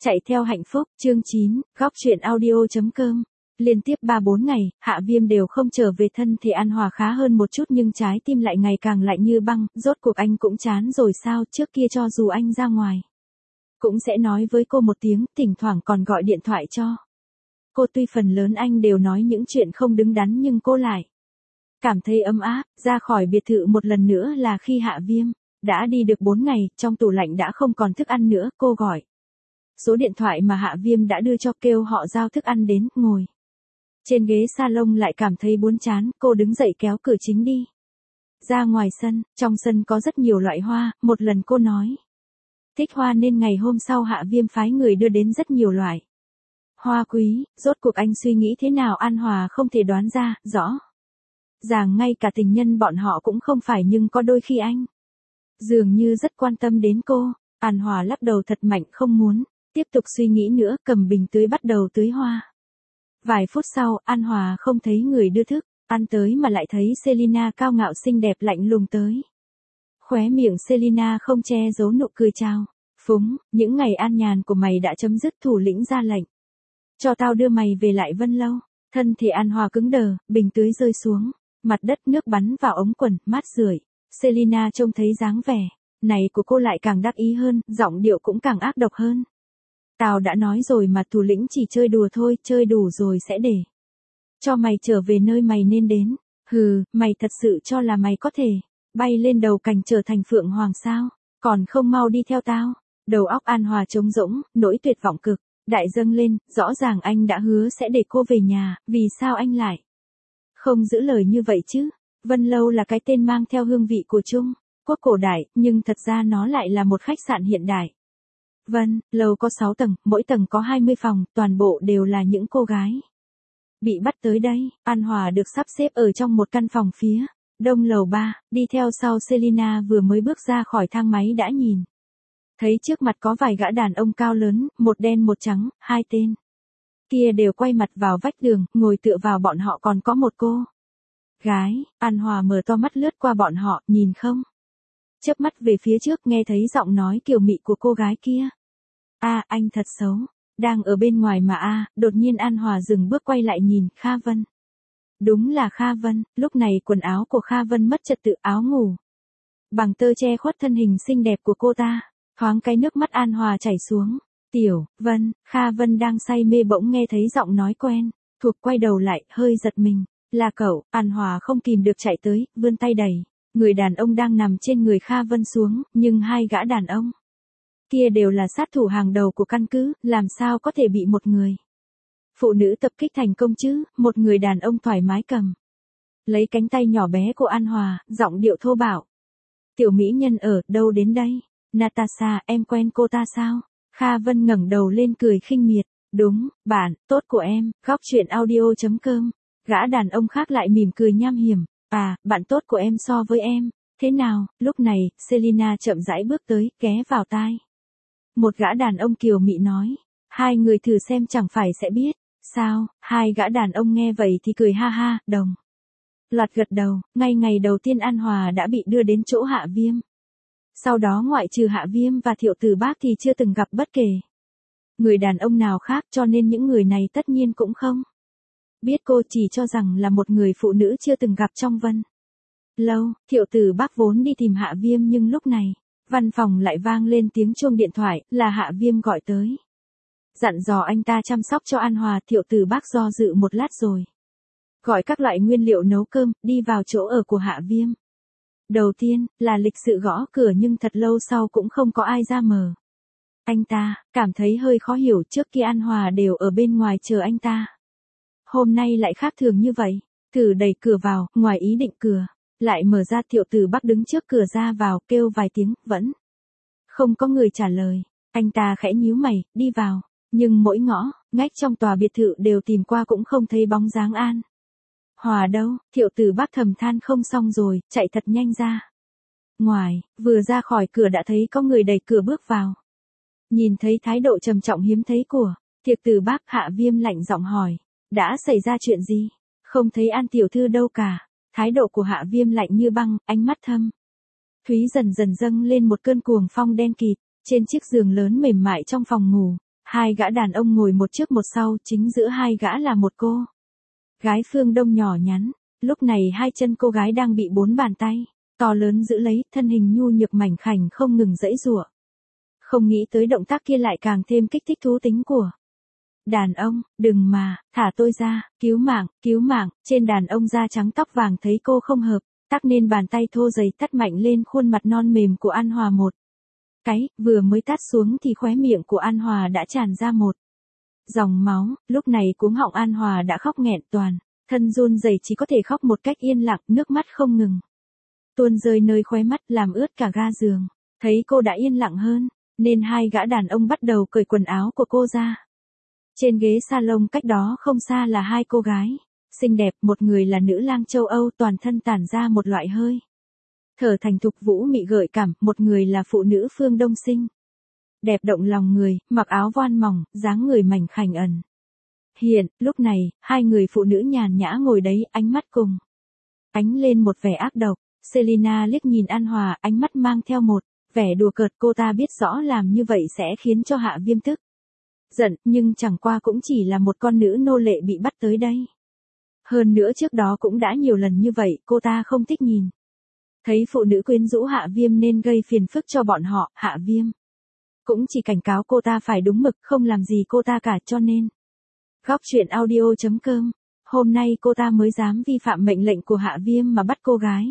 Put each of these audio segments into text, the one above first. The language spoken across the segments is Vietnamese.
Chạy theo hạnh phúc, chương 9, góc truyện audio.com. Liên tiếp 3-4 ngày, Hạ Viêm đều không trở về, thân thì An Hòa khá hơn một chút nhưng trái tim lại ngày càng lạnh như băng, rốt cuộc anh cũng chán rồi sao, trước kia cho dù anh ra ngoài cũng sẽ nói với cô một tiếng, thỉnh thoảng còn gọi điện thoại cho cô, tuy phần lớn anh đều nói những chuyện không đứng đắn nhưng cô lại cảm thấy ấm áp. Ra khỏi biệt thự một lần nữa là khi Hạ Viêm đã đi được 4 ngày, trong tủ lạnh đã không còn thức ăn nữa, cô gọi số điện thoại mà Hạ Viêm đã đưa cho, kêu họ giao thức ăn đến, ngồi trên ghế salon lại cảm thấy buồn chán, cô đứng dậy kéo cửa chính đi ra ngoài sân. Trong sân có rất nhiều loại hoa, một lần cô nói thích hoa nên ngày hôm sau Hạ Viêm phái người đưa đến rất nhiều loại hoa quý. Rốt cuộc anh suy nghĩ thế nào An Hòa không thể đoán ra, rõ ràng ngay cả tình nhân bọn họ cũng không phải, nhưng có đôi khi anh dường như rất quan tâm đến cô. An Hòa lắc đầu thật mạnh, không muốn tiếp tục suy nghĩ nữa, cầm bình tưới bắt đầu tưới hoa. Vài phút sau, An Hòa không thấy người đưa thức ăn tới mà lại thấy Selina cao ngạo xinh đẹp lạnh lùng tới. Khóe miệng Selina không che giấu nụ cười chào phúng, những ngày an nhàn của mày đã chấm dứt, thủ lĩnh ra lệnh cho tao đưa mày về lại Vân Lâu. Thân thì An Hòa cứng đờ, bình tưới rơi xuống mặt đất, nước bắn vào ống quần, mát rượi. Selina trông thấy dáng vẻ này của cô lại càng đắc ý hơn, giọng điệu cũng càng ác độc hơn. Tao đã nói rồi mà, thủ lĩnh chỉ chơi đùa thôi, chơi đủ rồi sẽ để cho mày trở về nơi mày nên đến. Hừ, mày thật sự cho là mày có thể bay lên đầu cành trở thành phượng hoàng sao? Còn không mau đi theo tao. Đầu óc An Hòa trống rỗng, nỗi tuyệt vọng cực đại dâng lên, rõ ràng anh đã hứa sẽ để cô về nhà, vì sao anh lại không giữ lời như vậy chứ? Vân Lâu là cái tên mang theo hương vị của Trung Quốc cổ đại, nhưng thật ra nó lại là một khách sạn hiện đại. Vân Lâu có 6 tầng, mỗi tầng có 20 phòng, toàn bộ đều là những cô gái bị bắt tới đây. An Hòa được sắp xếp ở trong một căn phòng phía đông lầu 3, đi theo sau Selina vừa mới bước ra khỏi thang máy đã nhìn thấy trước mặt có vài gã đàn ông cao lớn, một đen một trắng, hai tên kia đều quay mặt vào vách tường, ngồi tựa vào bọn họ còn có một cô gái. An Hòa mở to mắt lướt qua bọn họ, nhìn không chớp mắt về phía trước, nghe thấy giọng nói kiều mị của cô gái kia. Anh thật xấu, đang ở bên ngoài mà. Đột nhiên An Hòa dừng bước quay lại nhìn, Kha Vân. Đúng là Kha Vân, lúc này quần áo của Kha Vân mất trật tự, áo ngủ bằng tơ che khuất thân hình xinh đẹp của cô ta. Thoáng cái nước mắt An Hòa chảy xuống. Tiểu Vân, Kha Vân đang say mê bỗng nghe thấy giọng nói quen thuộc, quay đầu lại, hơi giật mình. Là cậu. An Hòa không kìm được chạy tới, vươn tay đẩy người đàn ông đang nằm trên người Kha Vân xuống, nhưng hai gã đàn ông kia đều là sát thủ hàng đầu của căn cứ, làm sao có thể bị một người phụ nữ tập kích thành công chứ? Một người đàn ông thoải mái cầm lấy cánh tay nhỏ bé của An Hòa, giọng điệu thô bạo. Tiểu mỹ nhân ở đâu đến đây? Natasha, em quen cô ta sao? Kha Vân ngẩng đầu lên cười khinh miệt. Đúng, bạn tốt của em. Góc truyện audio.com. Gã đàn ông khác lại mỉm cười nham hiểm. Bạn tốt của em so với em thế nào? Lúc này, Selina chậm rãi bước tới, ghé vào tai một gã đàn ông kiều mị nói. Hai người thử xem chẳng phải sẽ biết. Sao? Hai gã đàn ông nghe vậy thì cười ha ha, đồng loạt gật đầu. Ngay ngày đầu tiên An Hòa đã bị đưa đến chỗ Hạ Viêm. Sau đó ngoại trừ Hạ Viêm và Thiệu Tử Bác thì chưa từng gặp bất kể người đàn ông nào khác, cho nên những người này tất nhiên cũng không biết cô, chỉ cho rằng là một người phụ nữ chưa từng gặp trong Vân Lâu. Thiệu Tử Bác vốn đi tìm Hạ Viêm, nhưng lúc này văn phòng lại vang lên tiếng chuông điện thoại, là Hạ Viêm gọi tới. Dặn dò anh ta chăm sóc cho An Hòa. Thiệu Tử Bác do dự một lát rồi gọi các loại nguyên liệu nấu cơm, đi vào chỗ ở của Hạ Viêm. Đầu tiên là lịch sự gõ cửa, nhưng thật lâu sau cũng không có ai ra mở. Anh ta cảm thấy hơi khó hiểu, trước kia An Hòa đều ở bên ngoài chờ anh ta, hôm nay lại khác thường như vậy. Thử đẩy cửa vào, ngoài ý định cửa lại mở ra. Thiệu Tử Bác đứng trước cửa ra vào, kêu vài tiếng, vẫn không có người trả lời. Anh ta khẽ nhíu mày, đi vào, nhưng mỗi ngõ ngách trong tòa biệt thự đều tìm qua cũng không thấy bóng dáng An Hòa đâu. Thiệu Tử Bác thầm than không xong rồi, chạy thật nhanh ra ngoài. Vừa ra khỏi cửa đã thấy có người đẩy cửa bước vào. Nhìn thấy thái độ trầm trọng hiếm thấy của Thiệu Tử Bác, Hạ Viêm lạnh giọng hỏi, đã xảy ra chuyện gì? Không thấy An tiểu thư đâu cả. Thái độ của Hạ Viêm lạnh như băng, ánh mắt thâm thúy dần dần dâng lên một cơn cuồng phong đen kịt. Trên chiếc giường lớn mềm mại trong phòng ngủ, Hai gã đàn ông ngồi một trước một sau, chính giữa hai gã là một cô gái phương Đông nhỏ nhắn. Lúc này hai chân cô gái đang bị 4 bàn tay to lớn giữ lấy, thân hình nhu nhược mảnh khảnh không ngừng giãy giụa. Không nghĩ tới động tác kia lại càng thêm kích thích thú tính của đàn ông. Đừng mà, thả tôi ra, cứu mạng. Trên đàn ông da trắng tóc vàng thấy cô không hợp, tắc nên bàn tay thô dày tát mạnh lên khuôn mặt non mềm của An Hòa một cái, vừa mới tát xuống thì khóe miệng của An Hòa đã tràn ra một dòng máu. Lúc này cuống họng An Hòa đã khóc nghẹn toàn thân run rẩy, chỉ có thể khóc một cách yên lặng, nước mắt không ngừng tuôn rơi nơi khóe mắt làm ướt cả ga giường. Thấy cô đã yên lặng hơn, nên hai gã đàn ông bắt đầu cởi quần áo của cô ra. Trên ghế salon cách đó không xa là hai cô gái xinh đẹp, một người là nữ lang châu Âu toàn thân tản ra một loại hơi thở thành thục vũ mị gợi cảm, một người là phụ nữ phương Đông xinh đẹp động lòng người, mặc áo voan mỏng, dáng người mảnh khảnh ẩn hiện. Lúc này, hai người phụ nữ nhàn nhã ngồi đấy, ánh mắt cùng ánh lên một vẻ ác độc. Selina liếc nhìn An Hòa, ánh mắt mang theo một vẻ đùa cợt. Cô ta biết rõ làm như vậy sẽ khiến cho Hạ Viêm tức giận, nhưng chẳng qua cũng chỉ là một con nữ nô lệ bị bắt tới đây. Hơn nữa trước đó cũng đã nhiều lần như vậy, cô ta không thích nhìn thấy phụ nữ quyến rũ Hạ Viêm nên gây phiền phức cho bọn họ. Hạ Viêm cũng chỉ cảnh cáo cô ta phải đúng mực, không làm gì cô ta cả, cho nên Góc truyện audio.com, hôm nay cô ta mới dám vi phạm mệnh lệnh của Hạ Viêm mà bắt cô gái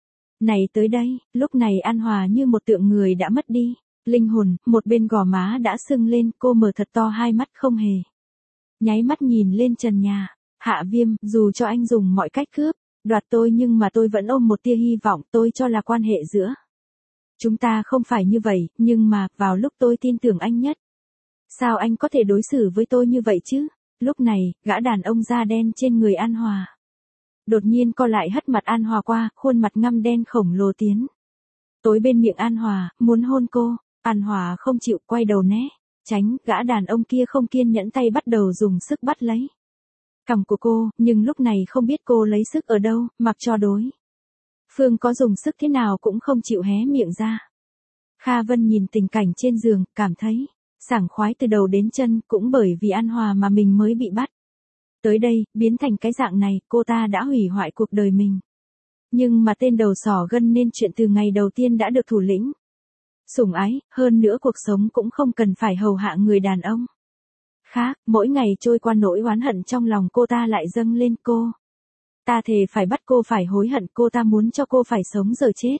này tới đây. Lúc này An Hòa như một tượng người đã mất đi linh hồn, một bên gò má đã sưng lên, cô mở thật to hai mắt không hề nháy mắt nhìn lên trần nhà. Hạ Viêm, dù cho anh dùng mọi cách cướp đoạt tôi nhưng mà tôi vẫn ôm một tia hy vọng, tôi cho là quan hệ giữa chúng ta không phải như vậy, nhưng mà, vào lúc tôi tin tưởng anh nhất, sao anh có thể đối xử với tôi như vậy chứ? Lúc này, gã đàn ông da đen trên người An Hòa đột nhiên co lại hất mặt An Hòa qua, khuôn mặt ngăm đen khổng lồ tiến tối bên miệng An Hòa, muốn hôn cô. An Hòa không chịu, quay đầu né tránh. Gã đàn ông kia không kiên nhẫn, tay bắt đầu dùng sức bắt lấy cằm của cô, nhưng lúc này không biết cô lấy sức ở đâu, mặc cho đối phương có dùng sức thế nào cũng không chịu hé miệng ra. Kha Vân nhìn tình cảnh trên giường, cảm thấy sảng khoái từ đầu đến chân, cũng bởi vì An Hòa mà mình mới bị bắt tới đây, biến thành cái dạng này, cô ta đã hủy hoại cuộc đời mình. Nhưng mà tên đầu sỏ gân nên chuyện từ ngày đầu tiên đã được thủ lĩnh sủng ái, hơn nữa cuộc sống cũng không cần phải hầu hạ người đàn ông khác. Mỗi ngày trôi qua, nỗi oán hận trong lòng cô ta lại dâng lên. Cô ta thề phải bắt cô phải hối hận, cô ta muốn cho cô phải sống giờ chết.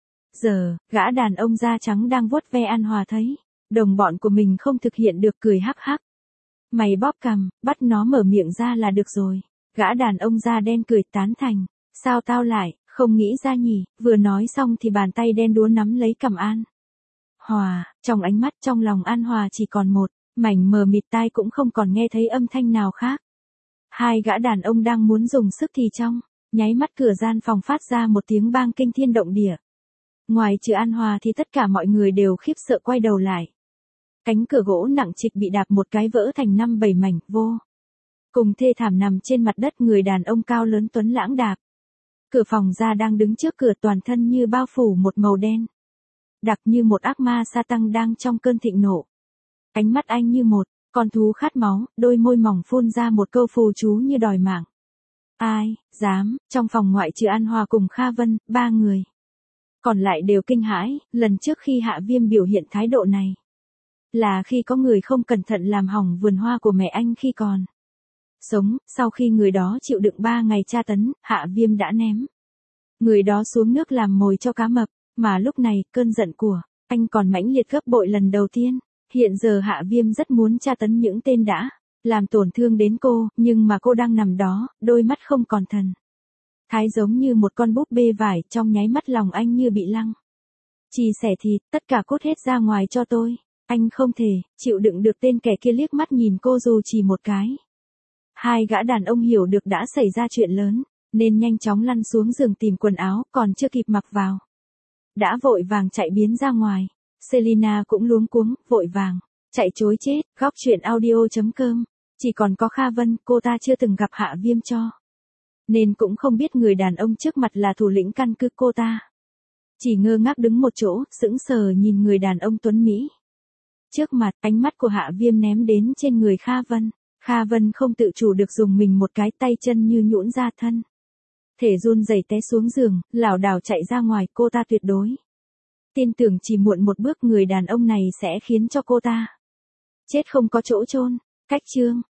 Giờ, gã đàn ông da trắng đang vuốt ve An Hòa thấy đồng bọn của mình không thực hiện được, cười hắc hắc. Mày bóp cằm, bắt nó mở miệng ra là được rồi. Gã đàn ông da đen cười tán thành. Sao tao lại không nghĩ ra nhỉ? Vừa nói xong thì bàn tay đen đúa nắm lấy cằm An Hòa. Trong ánh mắt trong lòng An Hòa chỉ còn một mảnh mờ mịt, tai cũng không còn nghe thấy âm thanh nào khác. Hai gã đàn ông đang muốn dùng sức thì trong nháy mắt cửa gian phòng phát ra một tiếng bang kinh thiên động địa. Ngoài trừ An Hòa thì tất cả mọi người đều khiếp sợ quay đầu lại. Cánh cửa gỗ nặng trịch bị đạp một cái vỡ thành 5-7 mảnh, vô cùng thê thảm nằm trên mặt đất. Người đàn ông cao lớn tuấn lãng đạp cửa phòng ra, đang đứng trước cửa, toàn thân như bao phủ một màu đen đặc, như một ác ma sa tăng đang trong cơn thịnh nộ. Ánh mắt anh như một con thú khát máu, đôi môi mỏng phun ra một câu phù chú như đòi mạng. Ai dám? Trong phòng ngoại trừ An Hòa cùng Kha Vân, 3 người còn lại đều kinh hãi. Lần trước khi Hạ Viêm biểu hiện thái độ này là khi có người không cẩn thận làm hỏng vườn hoa của mẹ anh khi còn sống. Sau khi người đó chịu đựng 3 ngày tra tấn, Hạ Viêm đã ném người đó xuống nước làm mồi cho cá mập. Mà lúc này, cơn giận của anh còn mãnh liệt gấp bội lần đầu tiên. Hiện giờ Hạ Viêm rất muốn tra tấn những tên đã làm tổn thương đến cô, nhưng mà cô đang nằm đó, đôi mắt không còn thần thái, giống như một con búp bê vải. Trong nháy mắt lòng anh như bị lăng trì xẻ thịt. Tất cả cút hết ra ngoài cho tôi. Anh không thể chịu đựng được tên kẻ kia liếc mắt nhìn cô dù chỉ một cái. Hai gã đàn ông hiểu được đã xảy ra chuyện lớn, nên nhanh chóng lăn xuống giường tìm quần áo, còn chưa kịp mặc vào đã vội vàng chạy biến ra ngoài. Selina cũng luống cuống, vội vàng chạy trối chết. Góc truyện audio.com, chỉ còn có Kha Vân, cô ta chưa từng gặp Hạ Viêm cho nên cũng không biết người đàn ông trước mặt là thủ lĩnh căn cứ. Cô ta chỉ ngơ ngác đứng một chỗ, sững sờ nhìn người đàn ông tuấn mỹ Trước mặt, ánh mắt của Hạ Viêm ném đến trên người Kha Vân. Kha Vân không tự chủ được dùng mình một cái, tay chân như nhũn ra thân. Thể run rẩy té xuống giường, lảo đảo chạy ra ngoài, cô ta tuyệt đối tin tưởng chỉ muộn một bước người đàn ông này sẽ khiến cho cô ta chết không có chỗ chôn. Cách chương